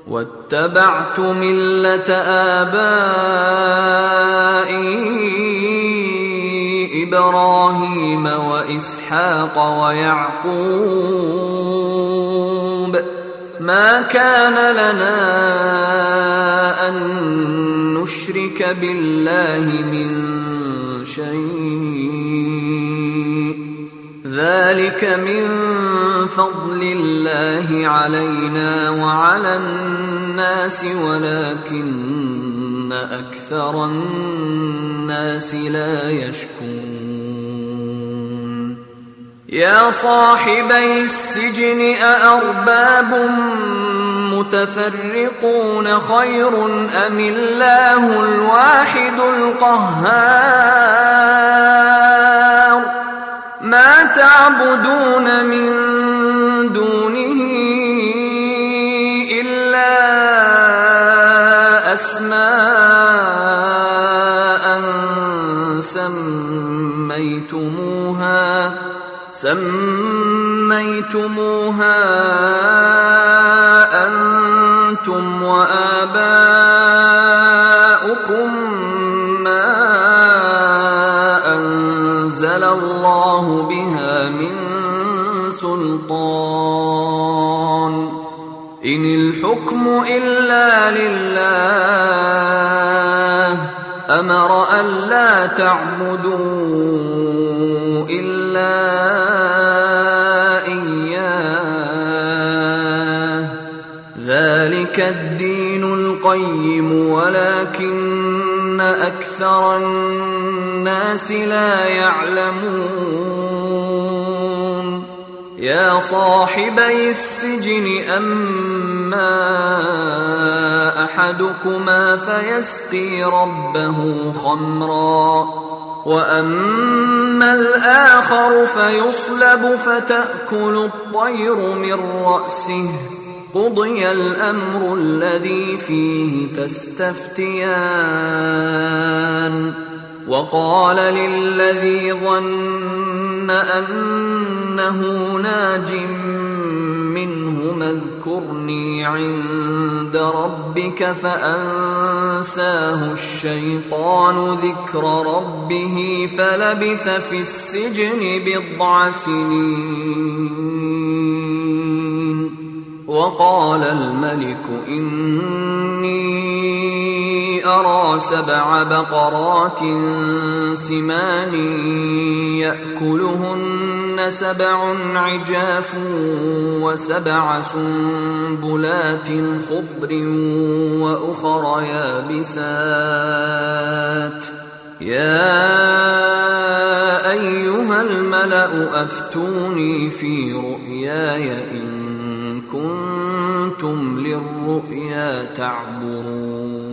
واتبعت ملة آبائي إبراهيم وإسحاق ويعقوب ما كان لنا أن نشرك بالله من شيء ذلك من فضل الله علينا وعلى الناس ولكن أكثر الناس لا يشكرون يا صاحبي السجن أأرباب متفرقون خير أم الله الواحد القهار ما تعبدون من دونه إلا أسماء سميتموها أنتم وآباؤكم ما أنزل الله بها من سلطان إن الحكم إلا لله أمر ألا تعبدوا إلا إياه ذلك الدين القيم ولكن أكثر الناس لا يعلمون يا صاحبي السجن أما أحدكما فيسقي ربه خمرا وأما الآخر فيصلب فتأكل الطير من رأسه قضي الأمر الذي فيه تستفتيان وقال للذي ظن أنه ناج منهما اذكرني عند ربك فأنساه الشيطان ذكر ربه فلبث في السجن 9 سنين وقال الملك إني أرى 7 بقرات سمان يأكلهن 7 عجاف و7 سنبلات خضر وأخر يابسات يا أيها الملأ أفتوني في رؤياي إن كنتم للرؤيا تعبرون